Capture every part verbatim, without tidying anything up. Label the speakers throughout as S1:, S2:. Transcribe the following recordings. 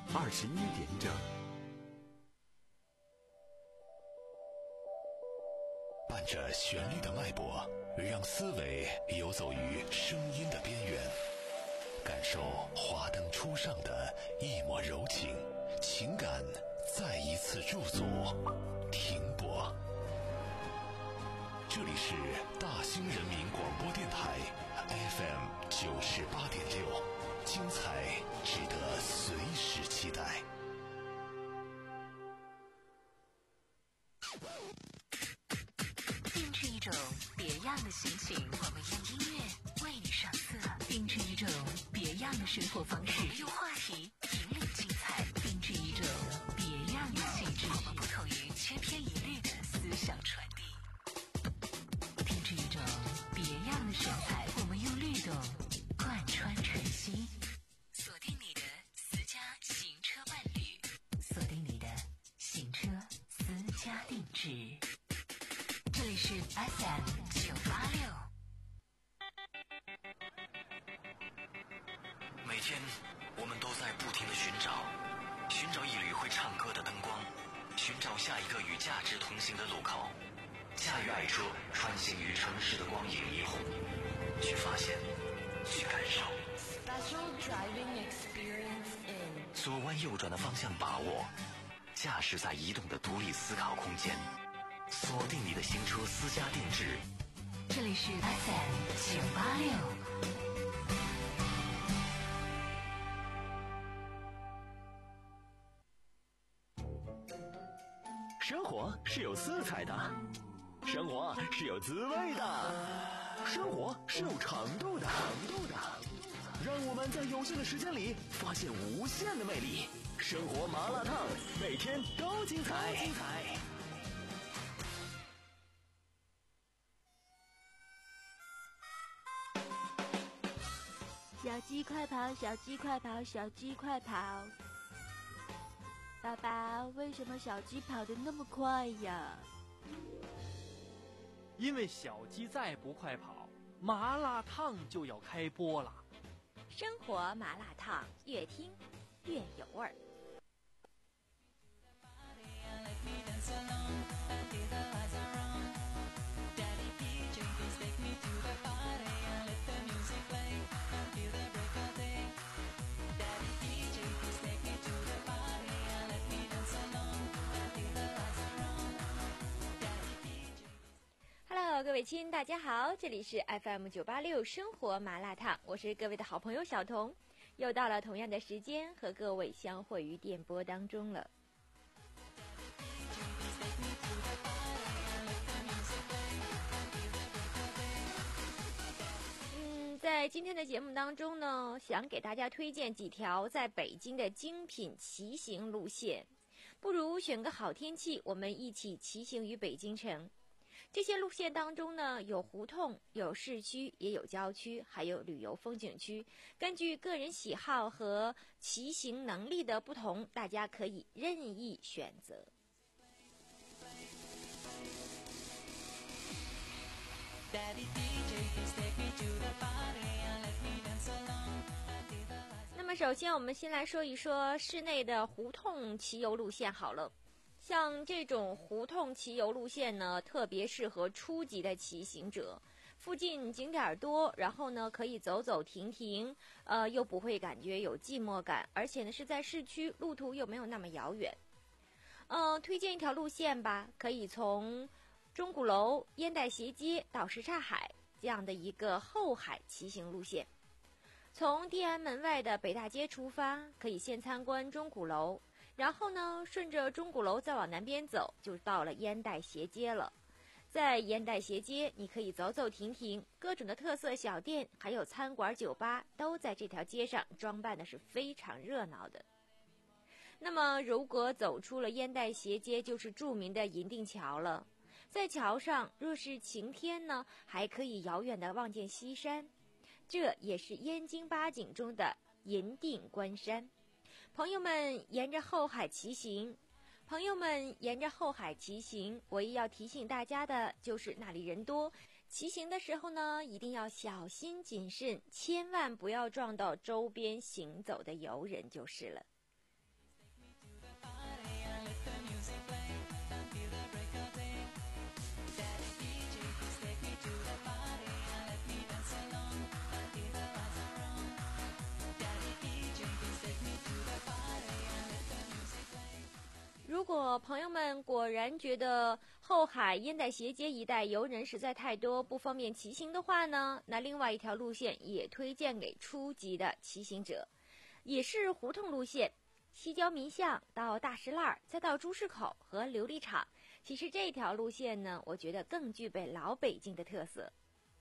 S1: 二十一点整。
S2: 伴着旋律的脉搏，让思维游走于声音的边缘，感受华灯初上的一抹柔情，情感再一次驻足停泊。这里是大兴人民广播电台 F M 九十八点六，精彩值得随时期待。
S3: 定制一种别样的心情，我们用音乐为你上色；定制一种别样的生活方式，我们用话题引领精彩；定制一种别样的气质，我们不同于千篇一律的思想传递；定制一种别样的神采，我们用律动贯穿晨曦。锁定你的私家行车伴侣，锁定你的行车私家定制。这里是 F M 九八六。
S4: 每天我们都在不停地寻找，寻找一缕会唱歌的灯光，寻找下一个与价值同行的路口，驾驭爱车穿行于城市的光影霓虹，去发现，去感受。
S5: Special driving experience in
S4: 左弯右转的方向把握，驾驶在移动的独立思考空间，锁定你的行车私家定制。
S3: 这里是 F M 九八六。
S6: 生活是有色彩的，生活是有滋味的，生活是有长度的，长度的。让我们在有限的时间里发现无限的魅力。生活麻辣烫，每天都精彩。精彩。
S7: 小鸡快跑，小鸡快跑，小鸡快跑！爸爸，为什么小鸡跑得那么快呀？
S8: 因为小鸡再不快跑，麻辣烫就要开播了。
S7: 生活麻辣烫，越听越有味儿。Hello， 各位亲，大家好，这里是 F M 九八六生活麻辣烫，我是各位的好朋友小彤，又到了同样的时间和各位相会于电波当中了。嗯，在今天的节目当中呢，想给大家推荐几条在北京的精品骑行路线，不如选个好天气，我们一起骑行于北京城。这些路线当中呢，有胡同，有市区，也有郊区，还有旅游风景区。根据个人喜好和骑行能力的不同，大家可以任意选择。那么首先我们先来说一说室内的胡同骑游路线好了。像这种胡同骑游路线呢，特别适合初级的骑行者。附近景点多，然后呢可以走走停停，呃，又不会感觉有寂寞感，而且呢是在市区，路途又没有那么遥远。呃，推荐一条路线吧，可以从钟鼓楼、烟袋斜街到什刹海这样的一个后海骑行路线。从地安门外的北大街出发，可以先参观钟鼓楼。然后呢，顺着钟鼓楼再往南边走，就到了烟袋斜街了。在烟袋斜街，你可以走走停停，各种的特色小店，还有餐馆、酒吧，都在这条街上，装扮的是非常热闹的。那么，如果走出了烟袋斜街，就是著名的银锭桥了。在桥上，若是晴天呢，还可以遥远的望见西山，这也是燕京八景中的银锭关山。朋友们沿着后海骑行，朋友们沿着后海骑行，唯一要提醒大家的就是那里人多，骑行的时候呢，一定要小心谨慎，千万不要撞到周边行走的游人就是了。 如果朋友们果然觉得后海烟袋斜街一带游人实在太多，不方便骑行的话呢，那另外一条路线也推荐给初级的骑行者，也是胡同路线，西郊民巷到大石栏，再到朱市口和琉璃厂。其实这条路线呢，我觉得更具备老北京的特色。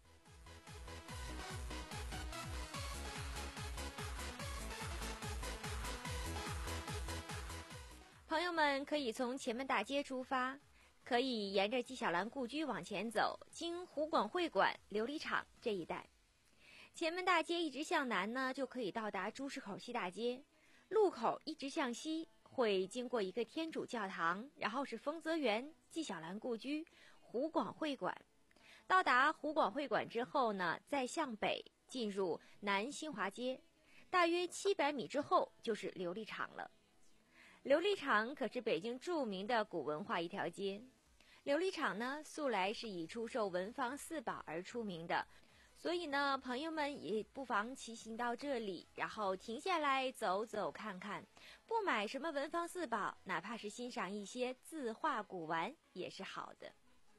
S7: 朋友们可以从前门大街出发，可以沿着纪晓岚故居往前走，经湖广会馆、琉璃厂这一带。前门大街一直向南呢，就可以到达朱市口西大街。路口一直向西，会经过一个天主教堂，然后是丰泽园、纪晓岚故居、湖广会馆。到达湖广会馆之后呢，再向北进入南新华街，大约七百米之后就是琉璃厂了。琉璃厂可是北京著名的古文化一条街。琉璃厂呢，素来是以出售文房四宝而出名的，所以呢，朋友们也不妨骑行到这里，然后停下来走走看看。不买什么文房四宝，哪怕是欣赏一些字画古玩也是好的。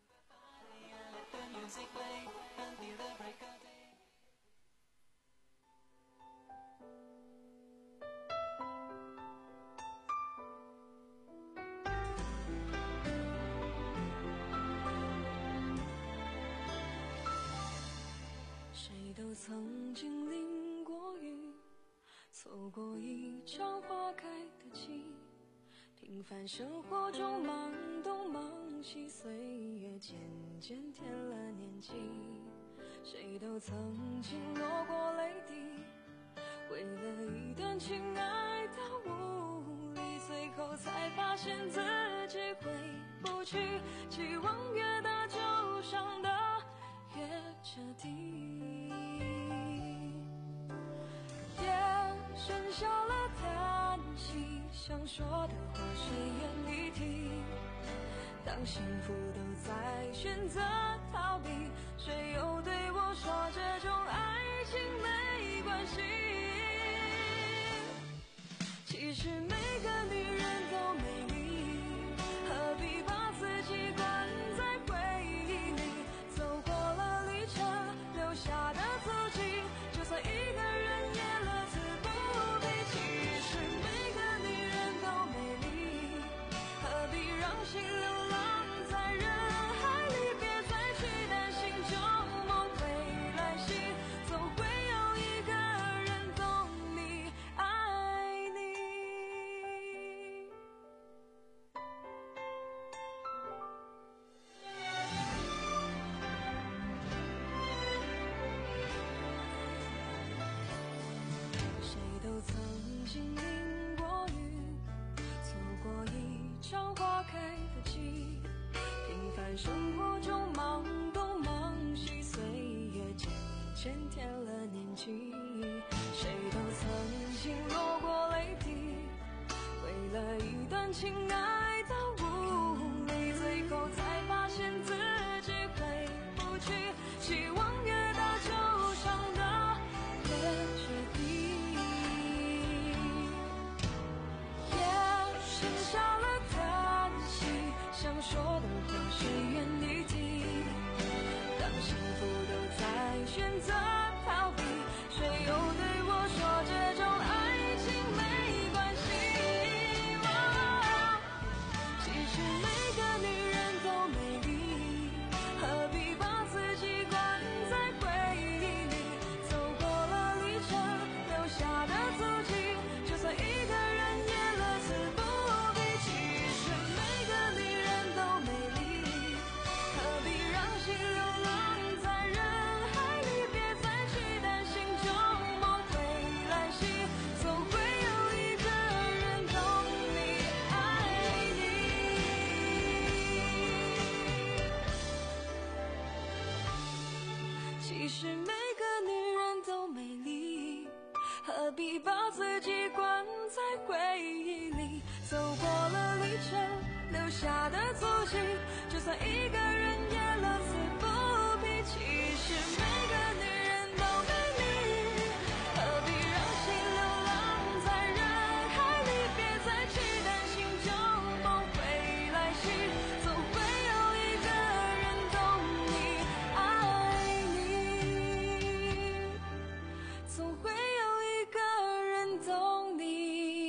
S1: 都曾经淋过雨，错过一场花开的季，平凡生活中忙东忙西，岁月渐渐添了年纪。谁都曾经落过泪滴，为了一段情爱到无力，最后才发现自己回不去，期望越大就伤得越彻底。剩下了叹息，想说的话谁愿意听？当幸福都在选择逃避，谁又对我说这种爱情没关系？其实每个女人都美丽，何必把自己关在回忆里？走过了旅程留下的足迹，就算一个人也乐此不疲。其实每个女人都美丽，何必让心流浪在人海里？别再去担心旧梦会来袭，总会有一个人懂你，爱你。谁都曾经淋过雨，错过一场花开的季，平凡生活中忙东忙西，岁月渐渐添了年纪。谁都曾经落过泪滴，为了一段情爱到无力，最后才发现自己回不去，期望越大就伤得越彻底。剩下了叹息，想说的话谁愿意听？当幸福都在选择逃避，谁又对我说这种爱情没关系？哦，其实每个女人都美丽，何必把自己关在回忆里？走过了旅程留下的足迹，就算一个人也乐此不疲。其实每个女人都美丽，何必让心流浪在人海里？别再去担心旧梦会来袭，总会有一个人懂你，爱你。其实每个女人都美丽，何必把自己关在回忆里？走过了旅程留留下的足迹，就算一个人也乐此不疲。其实每个女人都美丽，何必让心流浪在人海里？别再去担心旧梦会来袭，总会有一个人懂你，爱你，总会有一个人懂你。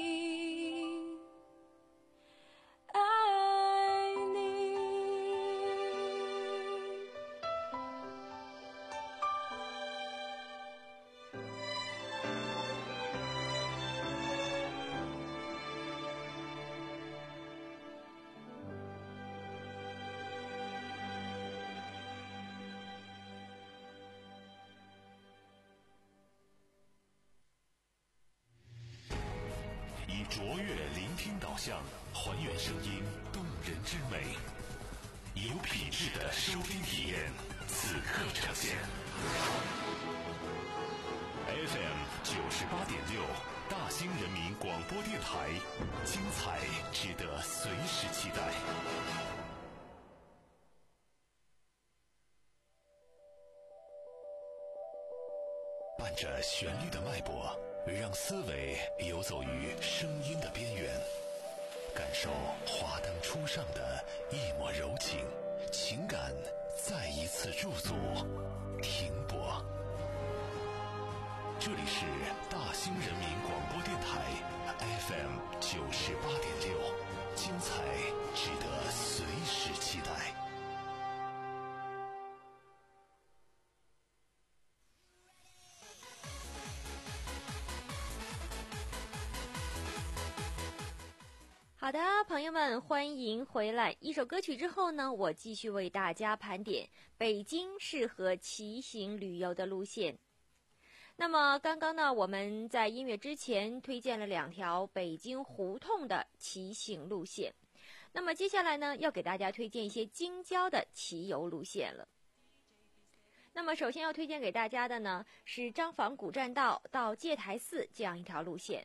S2: 以卓越聆听导向，还原声音动人之美，有品质的收听体验，此刻呈现。F M 九十八点六，大兴人民广播电台，精彩值得随时期待。伴着旋律的脉搏，让思维游走于声音的边缘，感受华灯初上的一抹柔情，情感再一次驻足停泊。这里是大兴人民广播电台 F M 九十八点六，精彩值得随时期待。
S7: 好的，朋友们，欢迎回来。一首歌曲之后呢，我继续为大家盘点北京适合骑行旅游的路线。那么刚刚呢，我们在音乐之前推荐了两条北京胡同的骑行路线。那么接下来呢，要给大家推荐一些京郊的骑游路线了。那么首先要推荐给大家的呢，是张坊古栈道到戒台寺这样一条路线。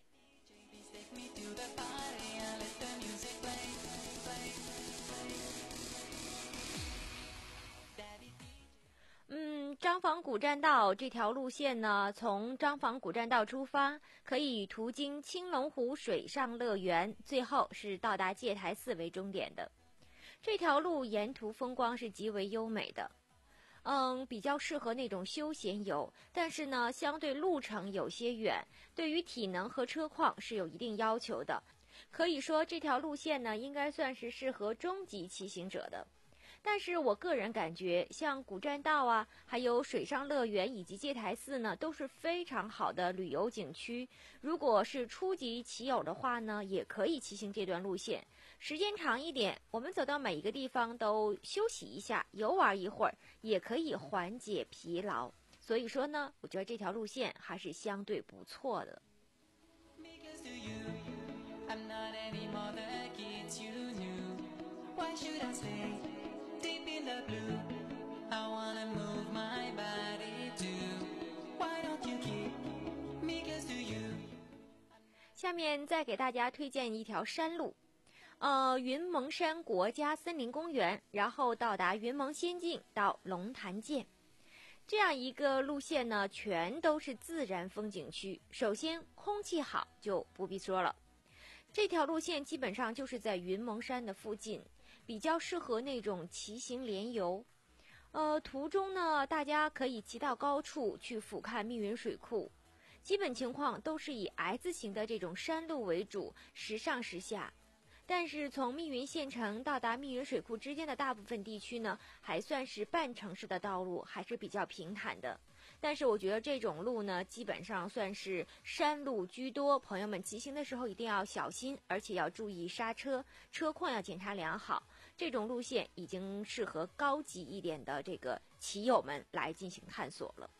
S7: 嗯，张坊古栈道这条路线呢，从张坊古栈道出发，可以途经青龙湖水上乐园，最后是到达戒台寺为终点的。这条路沿途风光是极为优美的，嗯，比较适合那种休闲游，但是呢，相对路程有些远，对于体能和车况是有一定要求的。可以说这条路线呢，应该算是适合中级骑行者的。但是我个人感觉，像古栈道啊，还有水上乐园以及戒台寺呢，都是非常好的旅游景区。如果是初级骑友的话呢，也可以骑行这段路线。时间长一点，我们走到每一个地方都休息一下，游玩一会儿，也可以缓解疲劳。所以说呢，我觉得这条路线还是相对不错的。下面再给大家推荐一条山路，呃，云蒙山国家森林公园，然后到达云蒙仙境到龙潭涧，这样一个路线呢，全都是自然风景区。首先空气好就不必说了，这条路线基本上就是在云蒙山的附近，比较适合那种骑行联游。呃，途中呢，大家可以骑到高处去俯瞰密云水库。基本情况都是以 S 型的这种山路为主，时上时下。但是从密云县城到达密云水库之间的大部分地区呢，还算是半城市的道路，还是比较平坦的。但是我觉得这种路呢，基本上算是山路居多，朋友们骑行的时候一定要小心，而且要注意刹车，车况要检查良好。这种路线已经适合高级一点的这个骑友们来进行探索了。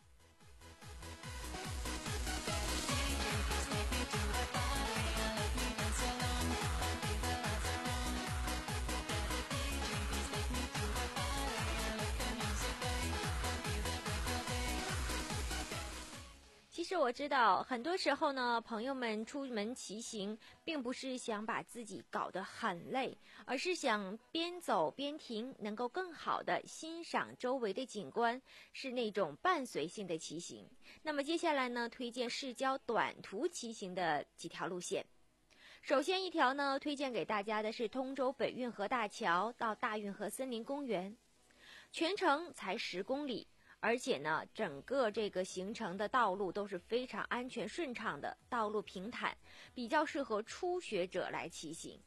S7: 其实是我知道，很多时候呢，朋友们出门骑行，并不是想把自己搞得很累，而是想边走边停，能够更好的欣赏周围的景观，是那种伴随性的骑行。那么接下来呢，推荐市郊短途骑行的几条路线。首先一条呢，推荐给大家的是通州北运河大桥到大运河森林公园，全程才十公里。而且呢，整个这个行程的道路都是非常安全顺畅的，道路平坦，比较适合初学者来骑行。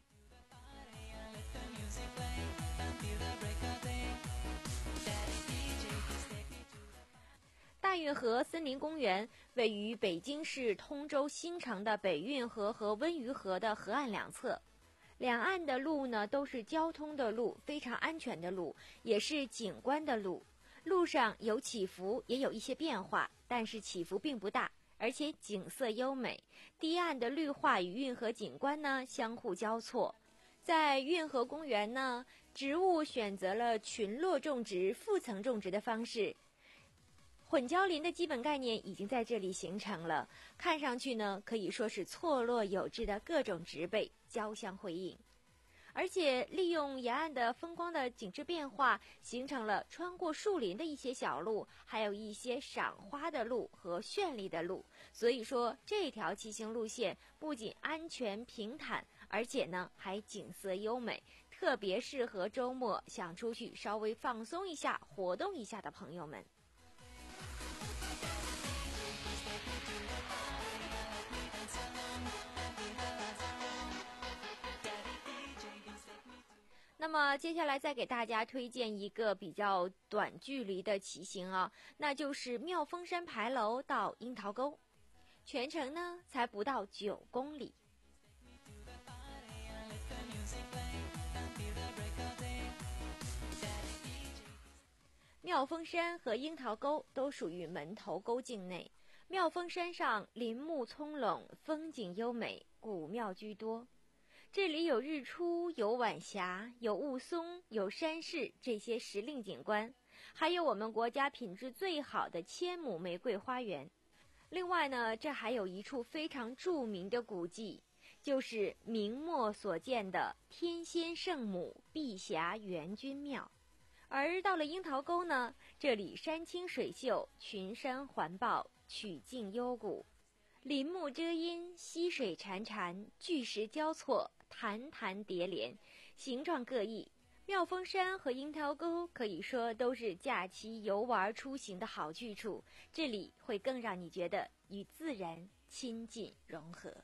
S7: 大运河森林公园位于北京市通州新城的北运河和温榆河的河岸两侧，两岸的路呢都是交通的路，非常安全的路，也是景观的路。路上有起伏，也有一些变化，但是起伏并不大，而且景色优美。堤岸的绿化与运河景观呢相互交错。在运河公园呢，植物选择了群落种植、复层种植的方式，混交林的基本概念已经在这里形成了。看上去呢，可以说是错落有致的各种植被交相辉映。而且利用沿岸的风光的景致变化，形成了穿过树林的一些小路，还有一些赏花的路和绚丽的路。所以说这条骑行路线不仅安全平坦，而且呢还景色优美，特别适合周末想出去稍微放松一下、活动一下的朋友们。那么接下来再给大家推荐一个比较短距离的骑行啊，那就是妙峰山牌楼到樱桃沟，全程呢才不到九公里。妙峰山和樱桃沟都属于门头沟境内。妙峰山上林木葱茏，风景优美，古庙居多。这里有日出，有晚霞，有雾凇，有山势，这些时令景观，还有我们国家品质最好的千亩玫瑰花园。另外呢，这还有一处非常著名的古迹，就是明末所建的天仙圣母碧霞元君庙。而到了樱桃沟呢，这里山清水秀，群山环抱，曲径幽谷，林木遮阴，溪水潺潺，巨石交错，潭潭叠连，形状各异。妙峰山和樱桃沟可以说都是假期游玩出行的好去处，这里会更让你觉得与自然亲近融合。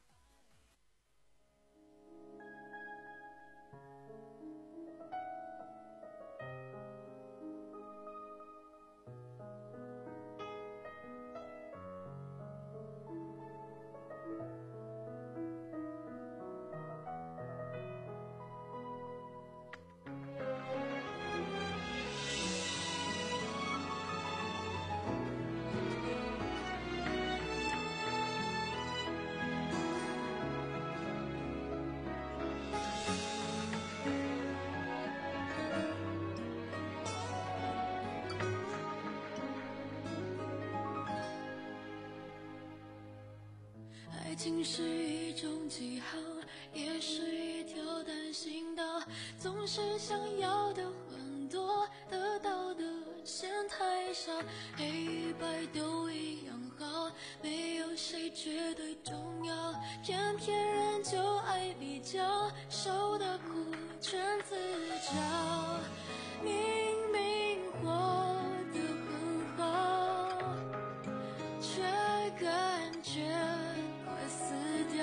S1: 爱情是一种记号，也是一条单行道，总是想要的很多，得到的嫌太少，黑与白都一样好，没有谁绝对重要，偏偏人就爱比较，受的苦全自找，明明活得很好，却感觉快死掉。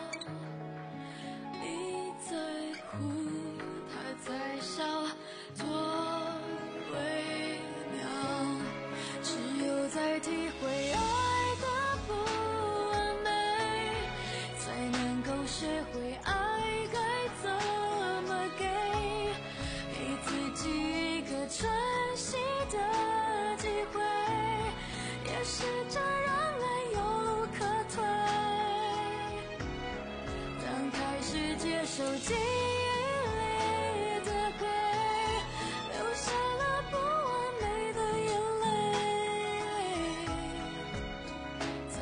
S1: 你在哭，他在笑，多微妙。只有在体会爱的不完美，才能够学会爱该怎么给，给自己一个喘息的机会，也试着让爱有可退。当开始接受记忆里的鬼，流下了不完美的眼泪，才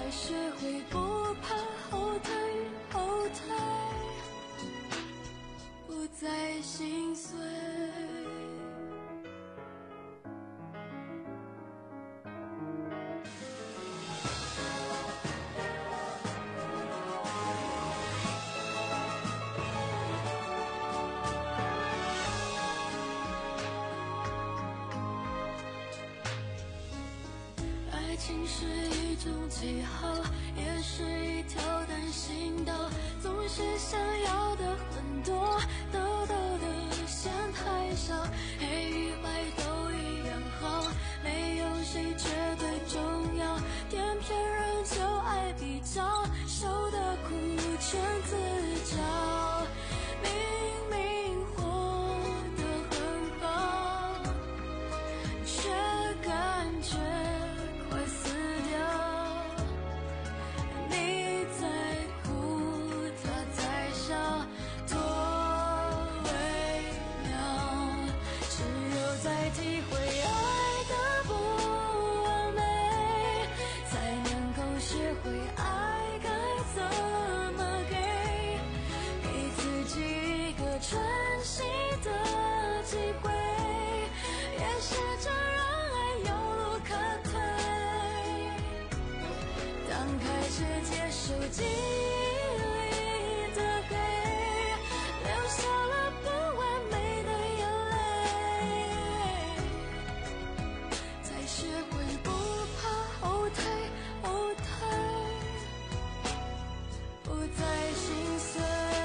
S1: 情是一种记号，也是一条单行道，总是想要的很多，得到的嫌太少，黑与白都一样好，没有谁绝对重要，偏偏人就爱比较，受的苦全自找，明明活得很好，却感觉快死掉，你在哭他在笑，多微妙，只有在体会爱的不完美，才能够学会爱该怎么给，给自己一个喘息的机会，也试着让爱有路可退，当开始接受记忆里的黑，留下了不完美的眼泪，才学会不怕后退，后退，不再心碎，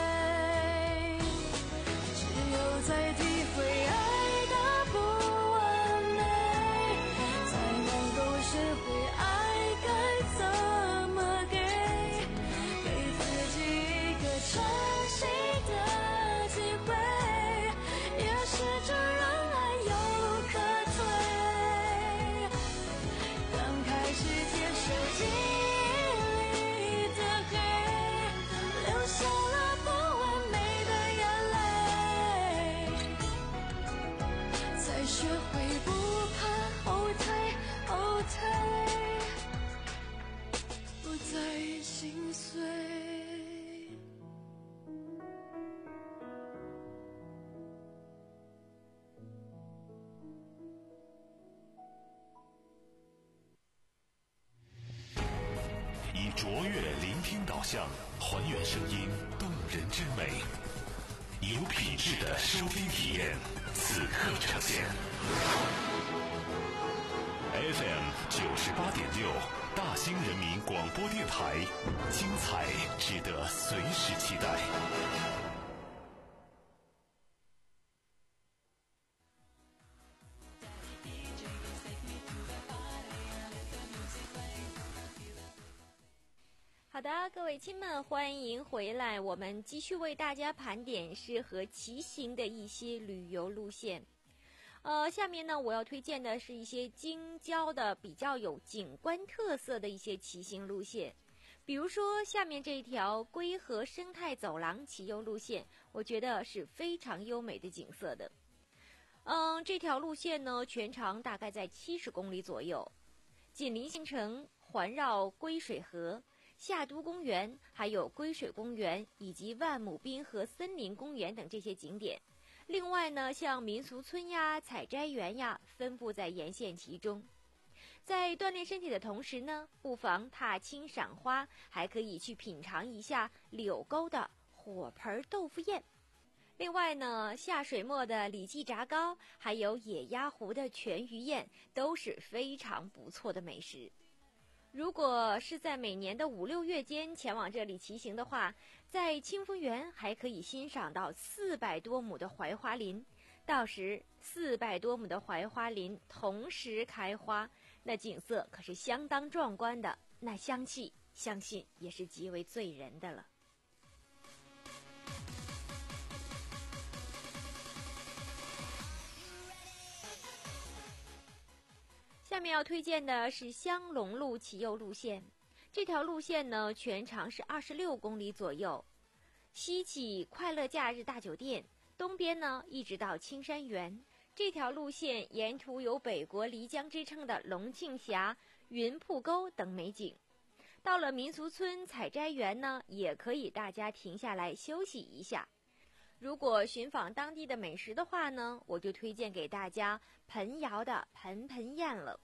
S1: 只有在体会爱的不完美，才能够学会爱该怎么给，给自己一个喘息的机会，也试着让爱有路可退，刚开始接受记忆里的黑，留下了不完美的眼泪，才学会不怕后退，后退，不再心碎。
S2: 以卓越聆听导向，还原声音动人之美，有品质的收听体验，此刻呈现。F M 九十八点六，大兴人民广播电台，精彩值得随时期待。
S7: 好的，各位亲们，欢迎回来，我们继续为大家盘点适合骑行的一些旅游路线。呃，下面呢，我要推荐的是一些京郊的比较有景观特色的一些骑行路线。比如说下面这条龟河生态走廊骑游路线，我觉得是非常优美的景色的。嗯，这条路线呢，全长大概在七十公里左右，紧邻新城，环绕龟水河、夏都公园，还有龟水公园以及万亩滨河森林公园等这些景点。另外呢，像民俗村呀、采摘园呀，分布在沿线其中。在锻炼身体的同时呢，不妨踏青赏花，还可以去品尝一下柳沟的火盆豆腐宴。另外呢，下水磨的里脊炸糕，还有野鸭湖的全鱼宴，都是非常不错的美食。如果是在每年的五六月间前往这里骑行的话，在清风园还可以欣赏到四百多亩的槐花林，到时四百多亩的槐花林同时开花，那景色可是相当壮观的，那香气相信也是极为醉人的了。下面要推荐的是香龙路骑游路线，这条路线呢全长是二十六公里左右，西起快乐假日大酒店，东边呢一直到青山园。这条路线沿途有北国漓江之称的龙庆峡、云瀑沟等美景。到了民俗村采摘园呢，也可以大家停下来休息一下。如果寻访当地的美食的话呢，我就推荐给大家盆窑的盆盆宴了。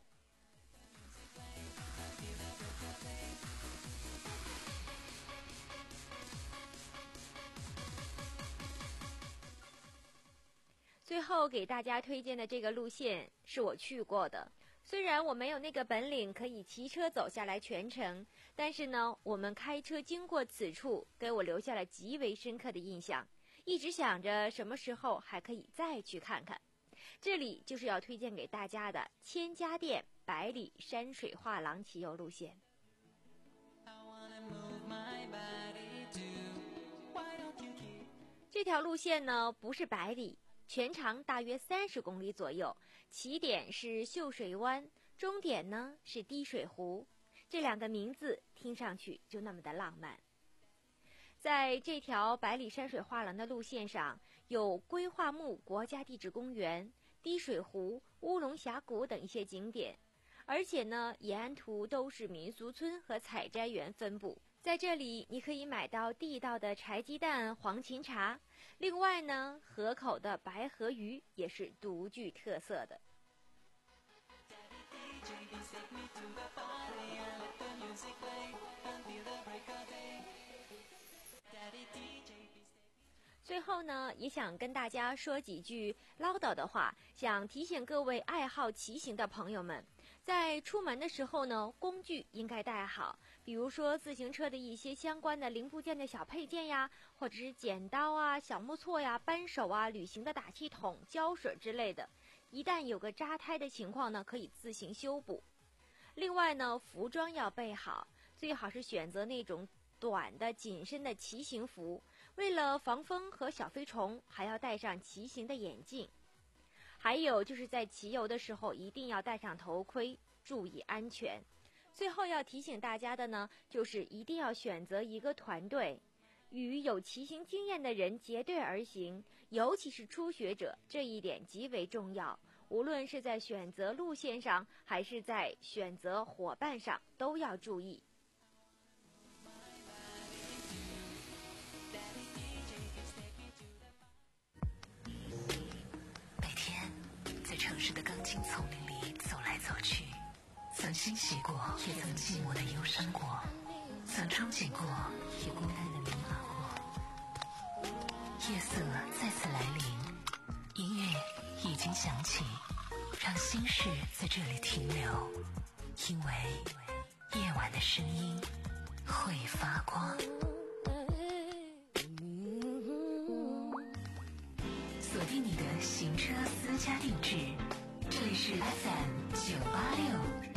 S7: 最后给大家推荐的这个路线是我去过的， 虽然我没有那个本领可以骑车走下来全程，但是呢，我们开车经过此处，给我留下了极为深刻的印象，一直想着什么时候还可以再去看看。这里就是要推荐给大家的千家店百里山水画廊骑游路线。这条路线呢，不是百里，全长大约三十公里左右，起点是秀水湾，终点呢是滴水湖，这两个名字听上去就那么的浪漫。在这条百里山水画廊的路线上，有归化木国家地质公园、滴水湖、乌龙峡谷等一些景点，而且呢，沿途都是民俗村和采摘园分布。在这里，你可以买到地道的柴鸡蛋、黄芩茶。另外呢，河口的白河鱼也是独具特色的。最后呢，也想跟大家说几句唠叨的话，想提醒各位爱好骑行的朋友们，在出门的时候呢，工具应该带好，比如说自行车的一些相关的零部件的小配件呀，或者是剪刀啊、小木锉呀、扳手啊、旅行的打气筒、胶水之类的，一旦有个扎胎的情况呢，可以自行修补。另外呢，服装要备好，最好是选择那种短的紧身的骑行服，为了防风和小飞虫，还要戴上骑行的眼镜。还有就是在骑游的时候一定要戴上头盔，注意安全。最后要提醒大家的呢，就是一定要选择一个团队，与有骑行经验的人结队而行，尤其是初学者，这一点极为重要。无论是在选择路线上，还是在选择伙伴上，都要注意。
S3: 每天在城市的钢筋丛林里走来走去，曾欣喜过，也曾寂寞的忧伤过，曾憧憬过，也孤单的迷茫过。夜色再次来临，音乐已经响起，让心事在这里停留，因为夜晚的声音会发光。锁定你的行车私家定制，这里是 F M 九八六。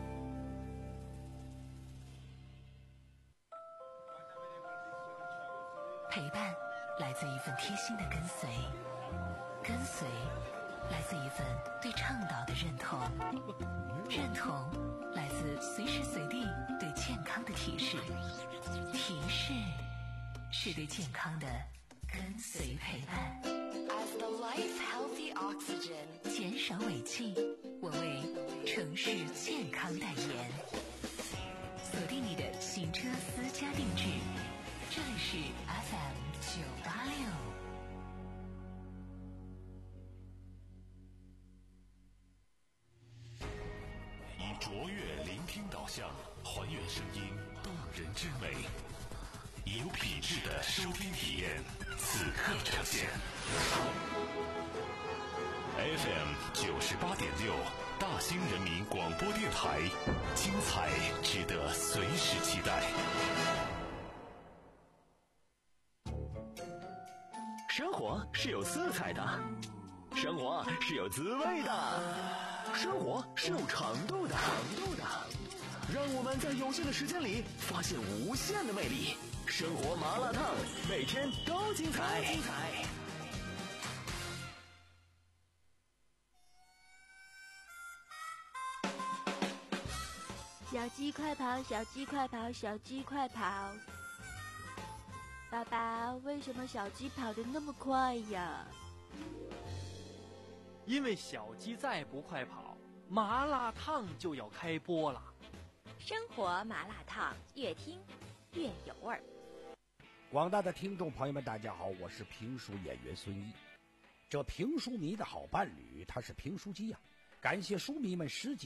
S3: 陪伴来自一份贴心的跟随，跟随来自一份对倡导的认同，认同来自随时随地对健康的提示，提示是对健康的跟随陪伴。
S5: As the life healthy oxygen，
S3: 减少尾气，我为城市健康代言。锁定你的行车私家定制，这里是 F M 九八六。
S2: 以卓越聆听导向，还原声音动人之美，以有品质的收听体验，此刻呈现。F M 九十八点六，大兴人民广播电台，精彩值得随时期待。
S6: 生活是有色彩的，生活是有滋味的，生活是有长度的。让我们在有限的时间里发现无限的魅力。生活麻辣烫，每天都精彩。
S9: 小鸡快跑，小鸡快跑，小鸡快跑！爸爸，为什么小鸡跑得那么快呀？
S8: 因为小鸡再不快跑，麻辣烫就要开播了。
S7: 生活麻辣烫，越听越有味儿。
S10: 广大的听众朋友们，大家好，我是评书演员孙一。这评书迷的好伴侣，他是评书机呀、啊。感谢书迷们十几